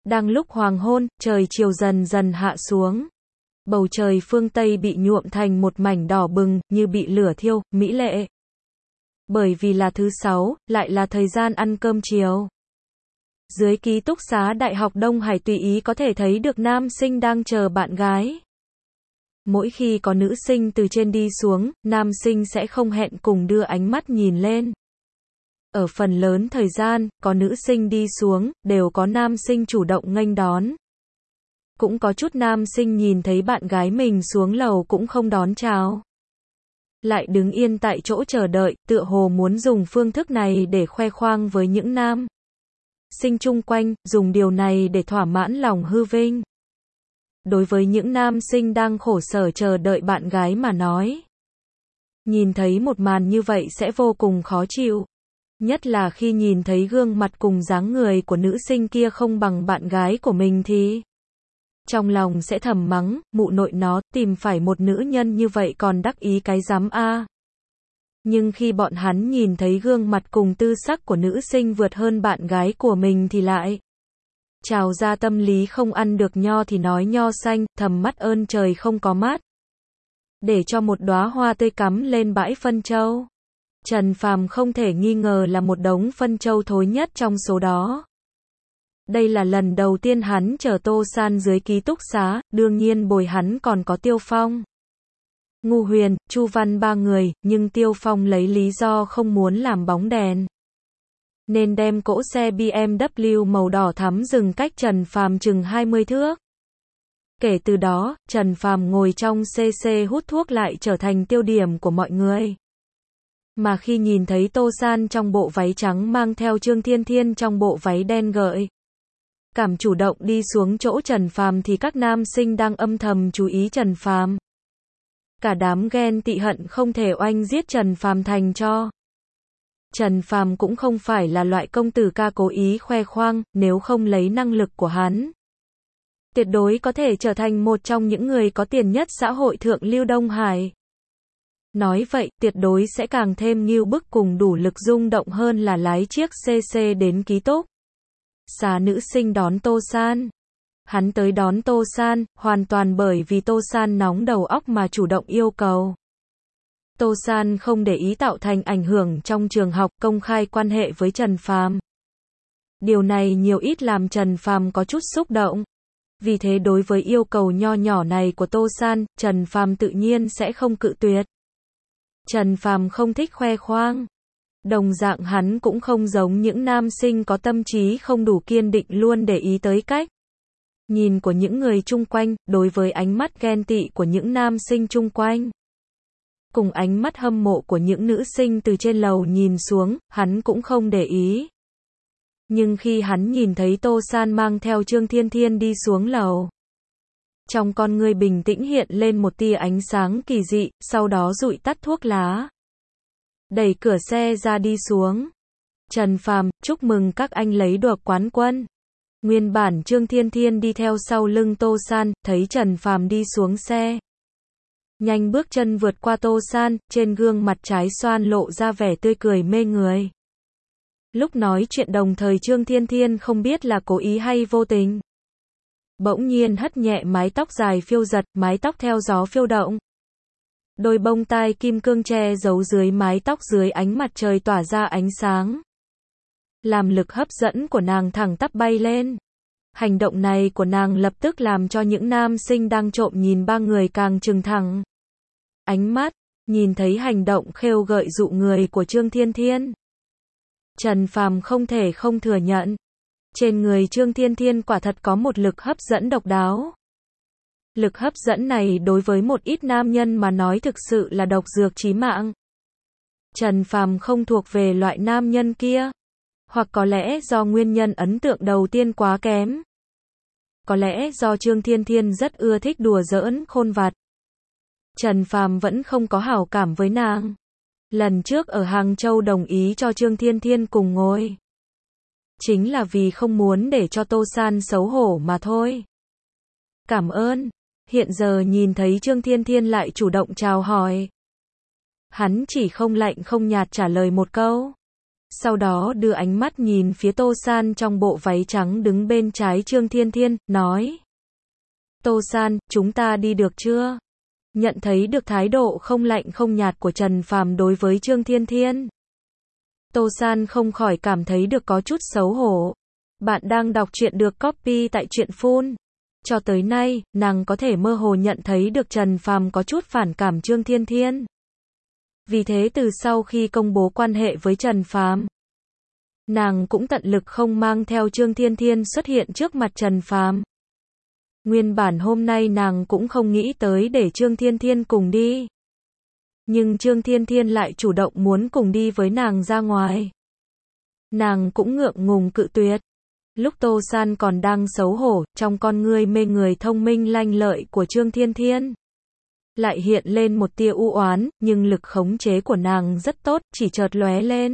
Đang lúc hoàng hôn, trời chiều dần dần hạ xuống. Bầu trời phương Tây bị nhuộm thành một mảnh đỏ bừng, như bị lửa thiêu, mỹ lệ. Bởi vì là thứ Sáu, lại là thời gian ăn cơm chiều. Dưới ký túc xá Đại học Đông Hải tùy ý có thể thấy được nam sinh đang chờ bạn gái. Mỗi khi có nữ sinh từ trên đi xuống, nam sinh sẽ không hẹn cùng đưa ánh mắt nhìn lên. Ở phần lớn thời gian, có nữ sinh đi xuống, đều có nam sinh chủ động nghênh đón. Cũng có chút nam sinh nhìn thấy bạn gái mình xuống lầu cũng không đón chào. Lại đứng yên tại chỗ chờ đợi, tựa hồ muốn dùng phương thức này để khoe khoang với những nam sinh chung quanh, dùng điều này để thỏa mãn lòng hư vinh. Đối với những nam sinh đang khổ sở chờ đợi bạn gái mà nói, nhìn thấy một màn như vậy sẽ vô cùng khó chịu. Nhất là khi nhìn thấy gương mặt cùng dáng người của nữ sinh kia không bằng bạn gái của mình thì trong lòng sẽ thầm mắng, mụ nội nó, tìm phải một nữ nhân như vậy còn đắc ý cái rắm a. Nhưng khi bọn hắn nhìn thấy gương mặt cùng tư sắc của nữ sinh vượt hơn bạn gái của mình thì lại trào ra tâm lý không ăn được nho thì nói nho xanh, thầm mắt ơn trời không có mắt. Để cho một đóa hoa tươi cắm lên bãi phân châu. Trần Phàm không thể nghi ngờ là một đống phân châu thối nhất trong số đó. Đây là lần đầu tiên hắn chở Tô San dưới ký túc xá, đương nhiên bồi hắn còn có Tiêu Phong, Ngô Huyền, Chu Văn ba người, nhưng Tiêu Phong lấy lý do không muốn làm bóng đèn, nên đem cỗ xe BMW màu đỏ thắm dừng cách Trần Phàm chừng 20 thước. Kể từ đó, Trần Phàm ngồi trong CC hút thuốc lại trở thành tiêu điểm của mọi người. Mà khi nhìn thấy Tô San trong bộ váy trắng mang theo Trương Thiên Thiên trong bộ váy đen gợi cảm chủ động đi xuống chỗ Trần Phàm thì các nam sinh đang âm thầm chú ý Trần Phàm. Cả đám ghen tị hận không thể oanh giết Trần Phàm thành cho. Trần Phàm cũng không phải là loại công tử ca cố ý khoe khoang, nếu không lấy năng lực của hắn, tuyệt đối có thể trở thành một trong những người có tiền nhất xã hội thượng lưu Đông Hải. Nói vậy, tuyệt đối sẽ càng thêm ngưu bức cùng đủ lực rung động hơn là lái chiếc CC đến ký túc xá nữ sinh đón Tô San. Hắn tới đón Tô San, hoàn toàn bởi vì Tô San nóng đầu óc mà chủ động yêu cầu. Tô San không để ý tạo thành ảnh hưởng trong trường học, công khai quan hệ với Trần Phàm. Điều này nhiều ít làm Trần Phàm có chút xúc động. Vì thế đối với yêu cầu nho nhỏ này của Tô San, Trần Phàm tự nhiên sẽ không cự tuyệt. Trần Phàm không thích khoe khoang. Đồng dạng hắn cũng không giống những nam sinh có tâm trí không đủ kiên định luôn để ý tới cách nhìn của những người chung quanh, đối với ánh mắt ghen tị của những nam sinh chung quanh. Cùng ánh mắt hâm mộ của những nữ sinh từ trên lầu nhìn xuống, hắn cũng không để ý. Nhưng khi hắn nhìn thấy Tô San mang theo Trương Thiên Thiên đi xuống lầu, trong con ngươi bình tĩnh hiện lên một tia ánh sáng kỳ dị, sau đó dụi tắt thuốc lá. Đẩy cửa xe ra đi xuống. Trần Phàm, chúc mừng các anh lấy được quán quân. Nguyên bản Trương Thiên Thiên đi theo sau lưng Tô San, thấy Trần Phàm đi xuống xe, nhanh bước chân vượt qua Tô San, trên gương mặt trái xoan lộ ra vẻ tươi cười mê người. Lúc nói chuyện đồng thời Trương Thiên Thiên không biết là cố ý hay vô tình, bỗng nhiên hất nhẹ mái tóc dài phiêu giật, mái tóc theo gió phiêu động. Đôi bông tai kim cương che giấu dưới mái tóc dưới ánh mặt trời tỏa ra ánh sáng, làm lực hấp dẫn của nàng thẳng tắp bay lên. Hành động này của nàng lập tức làm cho những nam sinh đang trộm nhìn ba người càng trừng thẳng ánh mắt, nhìn thấy hành động khêu gợi dụ người của Trương Thiên Thiên. Trần Phàm không thể không thừa nhận, trên người Trương Thiên Thiên quả thật có một lực hấp dẫn độc đáo. Lực hấp dẫn này đối với một ít nam nhân mà nói thực sự là độc dược chí mạng. Trần Phàm không thuộc về loại nam nhân kia. Hoặc có lẽ do nguyên nhân ấn tượng đầu tiên quá kém. Có lẽ do Trương Thiên Thiên rất ưa thích đùa giỡn khôn vặt. Trần Phàm vẫn không có hảo cảm với nàng. Lần trước ở Hàng Châu đồng ý cho Trương Thiên Thiên cùng ngồi, chính là vì không muốn để cho Tô San xấu hổ mà thôi. Cảm ơn. Hiện giờ nhìn thấy Trương Thiên Thiên lại chủ động chào hỏi, hắn chỉ không lạnh không nhạt trả lời một câu. Sau đó đưa ánh mắt nhìn phía Tô San trong bộ váy trắng đứng bên trái Trương Thiên Thiên, nói. Tô San, chúng ta đi được chưa? Nhận thấy được thái độ không lạnh không nhạt của Trần Phàm đối với Trương Thiên Thiên. Tô San không khỏi cảm thấy được có chút xấu hổ. Bạn đang đọc truyện được copy tại truyện Phun. Cho tới nay, nàng có thể mơ hồ nhận thấy được Trần Phàm có chút phản cảm Trương Thiên Thiên. Vì thế từ sau khi công bố quan hệ với Trần Phàm, nàng cũng tận lực không mang theo Trương Thiên Thiên xuất hiện trước mặt Trần Phàm. Nguyên bản hôm nay nàng cũng không nghĩ tới để Trương Thiên Thiên cùng đi. Nhưng Trương Thiên Thiên lại chủ động muốn cùng đi với nàng ra ngoài. Nàng cũng ngượng ngùng cự tuyệt. Lúc Tô San còn đang xấu hổ, trong con ngươi mê người thông minh lanh lợi của Trương Thiên Thiên lại hiện lên một tia u oán, nhưng lực khống chế của nàng rất tốt, chỉ chợt lóe lên.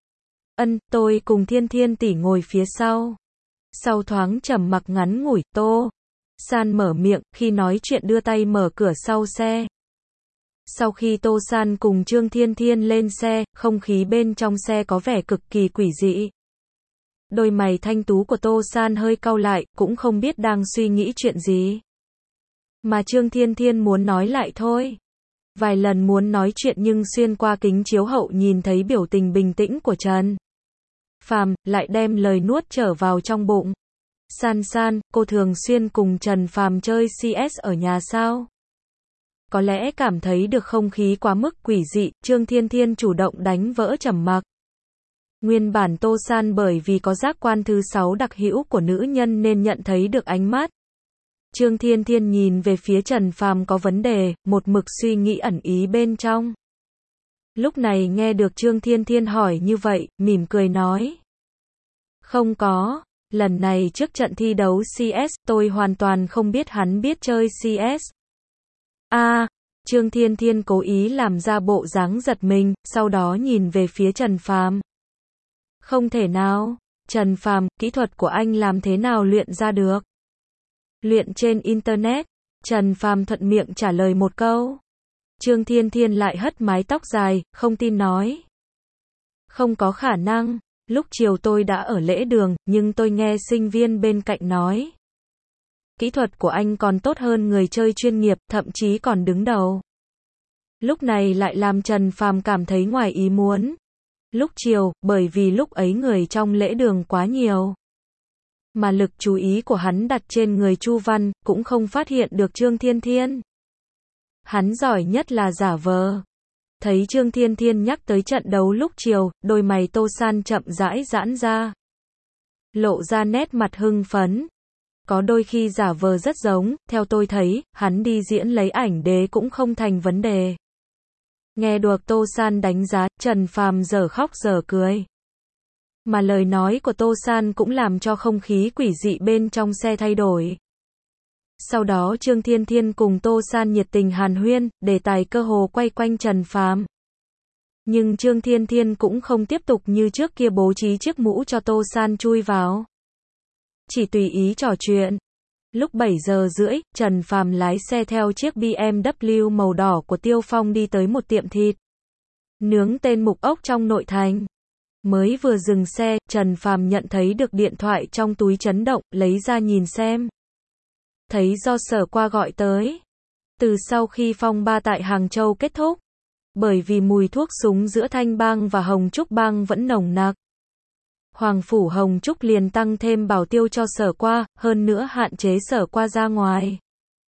Tôi cùng Thiên Thiên tỷ ngồi phía sau. Sau thoáng trầm mặc ngắn ngủi, Tô San mở miệng, khi nói chuyện đưa tay mở cửa sau xe. Sau khi Tô San cùng Trương Thiên Thiên lên xe, không khí bên trong xe có vẻ cực kỳ quỷ dị. Đôi mày thanh tú của Tô San hơi cau lại, cũng không biết đang suy nghĩ chuyện gì. Mà Trương Thiên Thiên muốn nói lại thôi. Vài lần muốn nói chuyện nhưng xuyên qua kính chiếu hậu nhìn thấy biểu tình bình tĩnh của Trần Phàm, lại đem lời nuốt trở vào trong bụng. San San, cô thường xuyên cùng Trần Phàm chơi CS ở nhà sao? Có lẽ cảm thấy được không khí quá mức quỷ dị, Trương Thiên Thiên chủ động đánh vỡ trầm mặc. Nguyên bản Tô San bởi vì có giác quan thứ 6 đặc hữu của nữ nhân nên nhận thấy được ánh mắt Trương Thiên Thiên nhìn về phía Trần Phàm có vấn đề, một mực suy nghĩ ẩn ý bên trong. Lúc này nghe được Trương Thiên Thiên hỏi như vậy, mỉm cười nói. Không có, lần này trước trận thi đấu CS, tôi hoàn toàn không biết hắn biết chơi CS. Trương Thiên Thiên cố ý làm ra bộ dáng giật mình, sau đó nhìn về phía Trần Phàm. Không thể nào, Trần Phàm, kỹ thuật của anh làm thế nào luyện ra được? Luyện trên Internet, Trần Phàm thuận miệng trả lời một câu. Trương Thiên Thiên lại hất mái tóc dài, không tin nói. Không có khả năng, lúc chiều tôi đã ở lễ đường, nhưng tôi nghe sinh viên bên cạnh nói. Kỹ thuật của anh còn tốt hơn người chơi chuyên nghiệp, thậm chí còn đứng đầu. Lúc này lại làm Trần Phàm cảm thấy ngoài ý muốn. Lúc chiều, bởi vì lúc ấy người trong lễ đường quá nhiều. Mà lực chú ý của hắn đặt trên người Chu Văn, cũng không phát hiện được Trương Thiên Thiên. Hắn giỏi nhất là giả vờ. Thấy Trương Thiên Thiên nhắc tới trận đấu lúc chiều, đôi mày Tô San chậm rãi giãn ra. Lộ ra nét mặt hưng phấn. Có đôi khi giả vờ rất giống, theo tôi thấy, hắn đi diễn lấy ảnh đế cũng không thành vấn đề. Nghe được Tô San đánh giá, Trần Phàm dở khóc dở cười. Mà lời nói của Tô San cũng làm cho không khí quỷ dị bên trong xe thay đổi. Sau đó Trương Thiên Thiên cùng Tô San nhiệt tình hàn huyên, đề tài cơ hồ quay quanh Trần Phàm. Nhưng Trương Thiên Thiên cũng không tiếp tục như trước kia bố trí chiếc mũ cho Tô San chui vào. Chỉ tùy ý trò chuyện. Lúc 7 giờ rưỡi, Trần Phàm lái xe theo chiếc BMW màu đỏ của Tiêu Phong đi tới một tiệm thịt nướng tên Mục Ốc trong nội thành. Mới vừa dừng xe, Trần Phàm nhận thấy được điện thoại trong túi chấn động, lấy ra nhìn xem. Thấy do Sở Qua gọi tới. Từ sau khi phong ba tại Hàng Châu kết thúc, bởi vì mùi thuốc súng giữa Thanh Bang và Hồng Trúc Bang vẫn nồng nặc, Hoàng phủ Hồng Trúc liền tăng thêm bảo tiêu cho Sở Qua, hơn nữa hạn chế Sở Qua ra ngoài.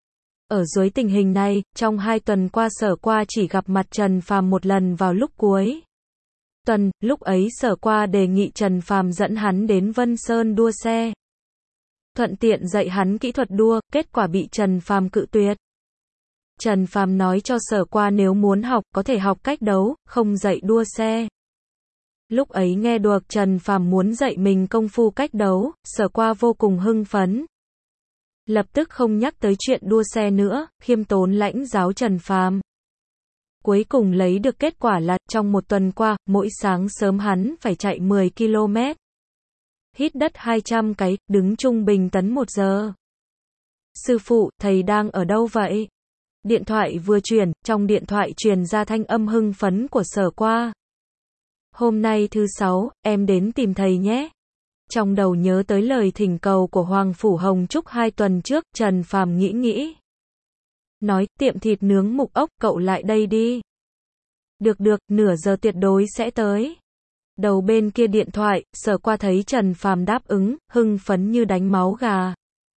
Ở dưới tình hình này, trong 2 tuần qua Sở Qua chỉ gặp mặt Trần Phàm một lần vào lúc cuối tuần, lúc ấy Sở Qua đề nghị Trần Phàm dẫn hắn đến Vân Sơn đua xe. Thuận tiện dạy hắn kỹ thuật đua, kết quả bị Trần Phàm cự tuyệt. Trần Phàm nói cho Sở Qua nếu muốn học, có thể học cách đấu, không dạy đua xe. Lúc ấy nghe được Trần Phàm muốn dạy mình công phu cách đấu, Sở Qua vô cùng hưng phấn. Lập tức không nhắc tới chuyện đua xe nữa, khiêm tốn lãnh giáo Trần Phàm. Cuối cùng lấy được kết quả là, trong 1 tuần qua, mỗi sáng sớm hắn phải chạy 10 km. Hít đất 200 cái, đứng trung bình tấn 1 giờ. Sư phụ, thầy đang ở đâu vậy? Điện thoại vừa truyền, trong điện thoại truyền ra thanh âm hưng phấn của Sở Qua. Hôm nay thứ sáu, em đến tìm thầy nhé. Trong đầu nhớ tới lời thỉnh cầu của Hoàng Phủ Hồng Trúc 2 tuần trước, Trần Phàm nghĩ. Nói, tiệm thịt nướng Mục Ốc, cậu lại đây đi. Được, nửa giờ tuyệt đối sẽ tới. Đầu bên kia điện thoại, Sở Qua thấy Trần Phàm đáp ứng, hưng phấn như đánh máu gà.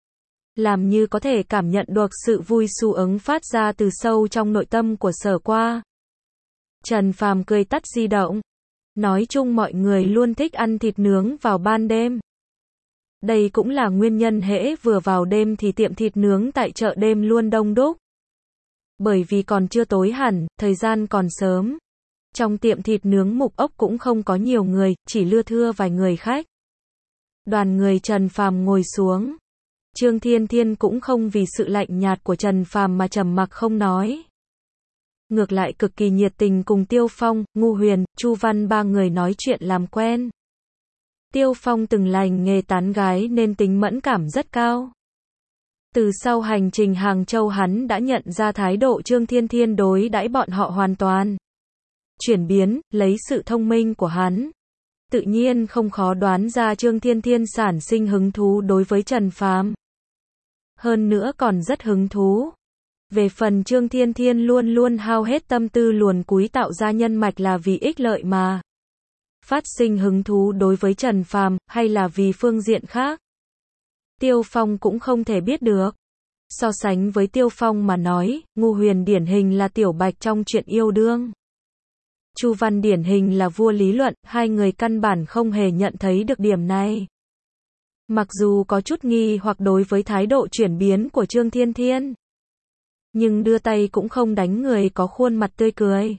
Làm như có thể cảm nhận được sự vui xu ứng phát ra từ sâu trong nội tâm của Sở Qua. Trần Phàm cười tắt di động. Nói chung mọi người luôn thích ăn thịt nướng vào ban đêm. Đây cũng là nguyên nhân hễ vừa vào đêm thì tiệm thịt nướng tại chợ đêm luôn đông đúc. Bởi vì còn chưa tối hẳn, thời gian còn sớm. Trong tiệm thịt nướng Mục Ốc cũng không có nhiều người, chỉ lưa thưa vài người khách. Đoàn người Trần Phàm ngồi xuống. Trương Thiên Thiên cũng không vì sự lạnh nhạt của Trần Phàm mà trầm mặc không nói. Ngược lại cực kỳ nhiệt tình cùng Tiêu Phong, Ngu Huyền, Chu Văn ba người nói chuyện làm quen. Tiêu Phong từng lành nghề tán gái nên tính mẫn cảm rất cao. Từ sau hành trình Hàng Châu hắn đã nhận ra thái độ Trương Thiên Thiên đối đãi bọn họ hoàn toàn chuyển biến, lấy sự thông minh của hắn. Tự nhiên không khó đoán ra Trương Thiên Thiên sản sinh hứng thú đối với Trần Phàm. Hơn nữa còn rất hứng thú. Về phần Trương Thiên Thiên luôn luôn hao hết tâm tư luồn cúi tạo ra nhân mạch là vì ích lợi mà phát sinh hứng thú đối với Trần Phàm, hay là vì phương diện khác. Tiêu Phong cũng không thể biết được. So sánh với Tiêu Phong mà nói, Ngu Huyền điển hình là tiểu bạch trong chuyện yêu đương. Chu Văn điển hình là vua lý luận, hai người căn bản không hề nhận thấy được điểm này. Mặc dù có chút nghi hoặc đối với thái độ chuyển biến của Trương Thiên Thiên, nhưng đưa tay cũng không đánh người có khuôn mặt tươi cười.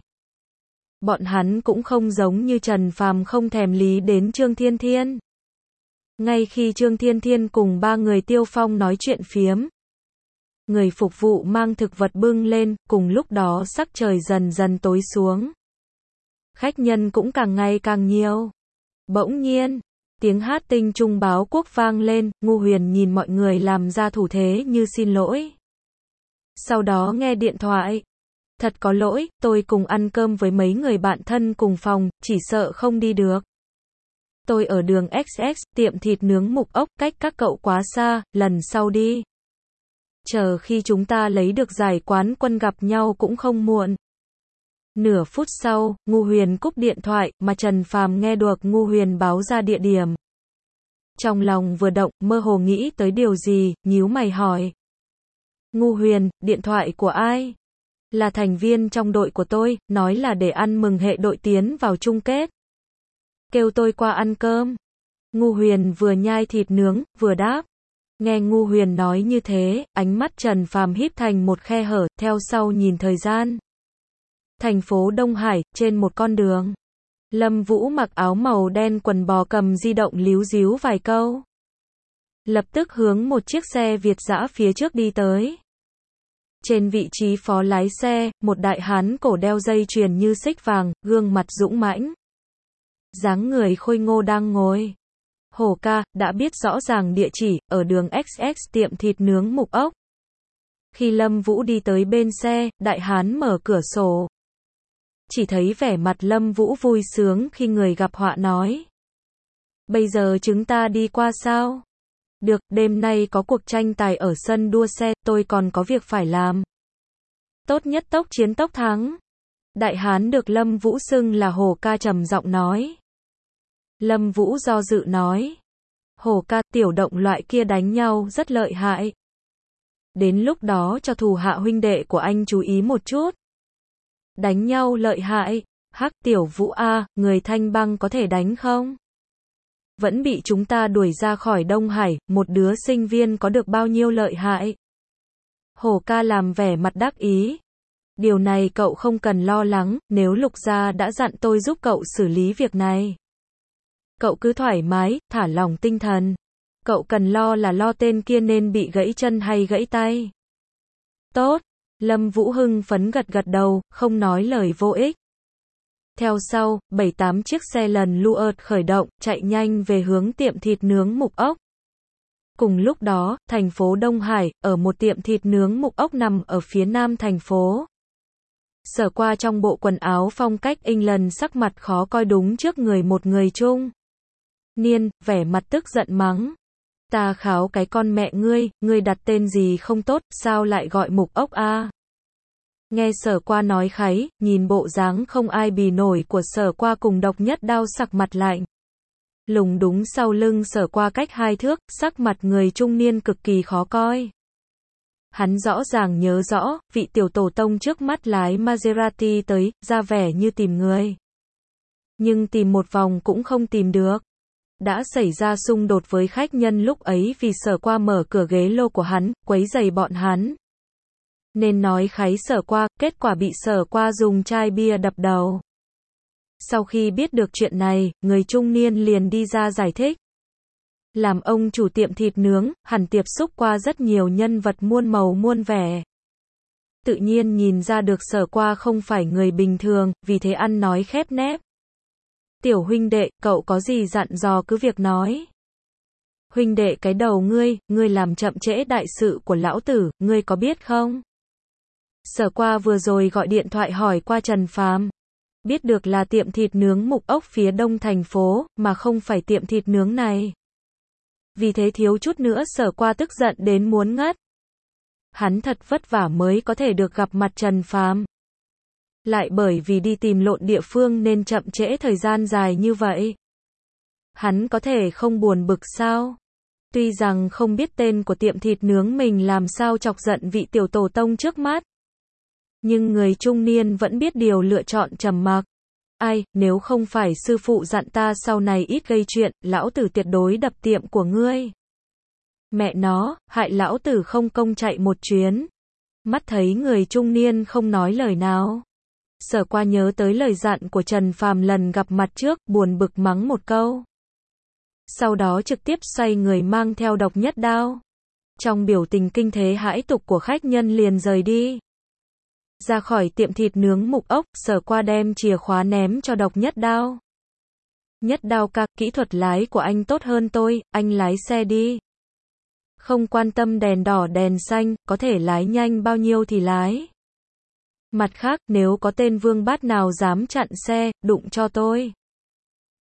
Bọn hắn cũng không giống như Trần Phàm không thèm lý đến Trương Thiên Thiên. Ngay khi Trương Thiên Thiên cùng ba người Tiêu Phong nói chuyện phiếm, người phục vụ mang thực vật bưng lên, cùng lúc đó sắc trời dần dần tối xuống. Khách nhân cũng càng ngày càng nhiều. Bỗng nhiên, tiếng hát Tinh Trung Báo Quốc vang lên, Ngu Huyền nhìn mọi người làm ra thủ thế như xin lỗi. Sau đó nghe điện thoại. Thật có lỗi, tôi cùng ăn cơm với mấy người bạn thân cùng phòng, chỉ sợ không đi được. Tôi ở đường XX, tiệm thịt nướng Mục Ốc, cách các cậu quá xa, lần sau đi. Chờ khi chúng ta lấy được giải quán quân gặp nhau cũng không muộn. Nửa phút sau, Ngu Huyền cúp điện thoại, mà Trần Phàm nghe được Ngu Huyền báo ra địa điểm. Trong lòng vừa động, mơ hồ nghĩ tới điều gì, nhíu mày hỏi. Ngu Huyền, điện thoại của ai? Là thành viên trong đội của tôi, nói là để ăn mừng hệ đội tiến vào chung kết. Kêu tôi qua ăn cơm. Ngu Huyền vừa nhai thịt nướng, vừa đáp. Nghe Ngu Huyền nói như thế, ánh mắt Trần Phàm híp thành một khe hở, theo sau nhìn thời gian. Thành phố Đông Hải, trên một con đường. Lâm Vũ mặc áo màu đen quần bò cầm di động líu díu vài câu. Lập tức hướng một chiếc xe Việt dã phía trước đi tới. Trên vị trí phó lái xe, một đại hán cổ đeo dây chuyền như xích vàng, gương mặt dũng mãnh. Dáng người khôi ngô đang ngồi. Hổ ca, đã biết rõ ràng địa chỉ, ở đường XX tiệm thịt nướng Mục Ốc. Khi Lâm Vũ đi tới bên xe, đại hán mở cửa sổ. Chỉ thấy vẻ mặt Lâm Vũ vui sướng khi người gặp họa nói. Bây giờ chúng ta đi qua sao? Được, đêm nay có cuộc tranh tài ở sân đua xe, tôi còn có việc phải làm. Tốt nhất tốc chiến tốc thắng. Đại hán được Lâm Vũ xưng là Hổ ca trầm giọng nói. Lâm Vũ do dự nói. Hổ ca, tiểu động loại kia đánh nhau rất lợi hại. Đến lúc đó cho thủ hạ huynh đệ của anh chú ý một chút. Đánh nhau lợi hại. Hắc tiểu Vũ a, người Thanh Bang có thể đánh không? Vẫn bị chúng ta đuổi ra khỏi Đông Hải, một đứa sinh viên có được bao nhiêu lợi hại? Hổ ca làm vẻ mặt đắc ý. Điều này cậu không cần lo lắng, nếu Lục gia đã dặn tôi giúp cậu xử lý việc này. Cậu cứ thoải mái, thả lỏng tinh thần. Cậu cần lo là lo tên kia nên bị gãy chân hay gãy tay. Tốt. Lâm Vũ hưng phấn gật gật đầu, không nói lời vô ích. Theo sau, 7-8 chiếc xe lần lượt khởi động, chạy nhanh về hướng tiệm thịt nướng Mục Ốc. Cùng lúc đó, thành phố Đông Hải, ở một tiệm thịt nướng Mục Ốc nằm ở phía nam thành phố. Sở Qua trong bộ quần áo phong cách England sắc mặt khó coi đúng trước người một người trung niên, vẻ mặt tức giận mắng. Ta kháo cái con mẹ ngươi đặt tên gì không tốt, sao lại gọi Mục Ốc a? Nghe Sở Qua nói kháy, nhìn bộ dáng không ai bì nổi của Sở Qua cùng Độc Nhất Đao sặc mặt lạnh. Lùng đúng sau lưng Sở Qua cách 2 thước, sắc mặt người trung niên cực kỳ khó coi. Hắn rõ ràng nhớ rõ, vị tiểu tổ tông trước mắt lái Maserati tới, ra vẻ như tìm người. Nhưng tìm một vòng cũng không tìm được. Đã xảy ra xung đột với khách nhân lúc ấy vì Sở Qua mở cửa ghế lô của hắn, quấy rầy bọn hắn. Nên nói kháy Sở Qua, kết quả bị Sở Qua dùng chai bia đập đầu. Sau khi biết được chuyện này, người trung niên liền đi ra giải thích. Làm ông chủ tiệm thịt nướng, hẳn tiếp xúc qua rất nhiều nhân vật muôn màu muôn vẻ. Tự nhiên nhìn ra được Sở Qua không phải người bình thường, vì thế ăn nói khép nép. Tiểu huynh đệ, cậu có gì dặn dò cứ việc nói. Huynh đệ cái đầu ngươi làm chậm trễ đại sự của lão tử, ngươi có biết không? Sở Qua vừa rồi gọi điện thoại hỏi qua Trần Phàm. Biết được là tiệm thịt nướng Mục Ốc phía đông thành phố, mà không phải tiệm thịt nướng này. Vì thế thiếu chút nữa Sở Qua tức giận đến muốn ngất. Hắn thật vất vả mới có thể được gặp mặt Trần Phàm. Lại bởi vì đi tìm lộn địa phương nên chậm trễ thời gian dài như vậy. Hắn có thể không buồn bực sao? Tuy rằng không biết tên của tiệm thịt nướng mình làm sao chọc giận vị tiểu tổ tông trước mắt. Nhưng người trung niên vẫn biết điều lựa chọn trầm mặc. Ai, nếu không phải sư phụ dặn ta sau này ít gây chuyện, lão tử tuyệt đối đập tiệm của ngươi. Mẹ nó, hại lão tử không công chạy một chuyến. Mắt thấy người trung niên không nói lời nào. Sở Qua nhớ tới lời dặn của Trần Phàm lần gặp mặt trước, buồn bực mắng một câu. Sau đó trực tiếp xoay người mang theo Độc Nhất Đao. Trong biểu tình kinh thế hãi tục của khách nhân liền rời đi. Ra khỏi tiệm thịt nướng Mục Ốc, Sở Qua đem chìa khóa ném cho Độc Nhất Đao. Nhất Đao ca, kỹ thuật lái của anh tốt hơn tôi, anh lái xe đi. Không quan tâm đèn đỏ đèn xanh, có thể lái nhanh bao nhiêu thì lái. Mặt khác, nếu có tên vương bát nào dám chặn xe, đụng cho tôi.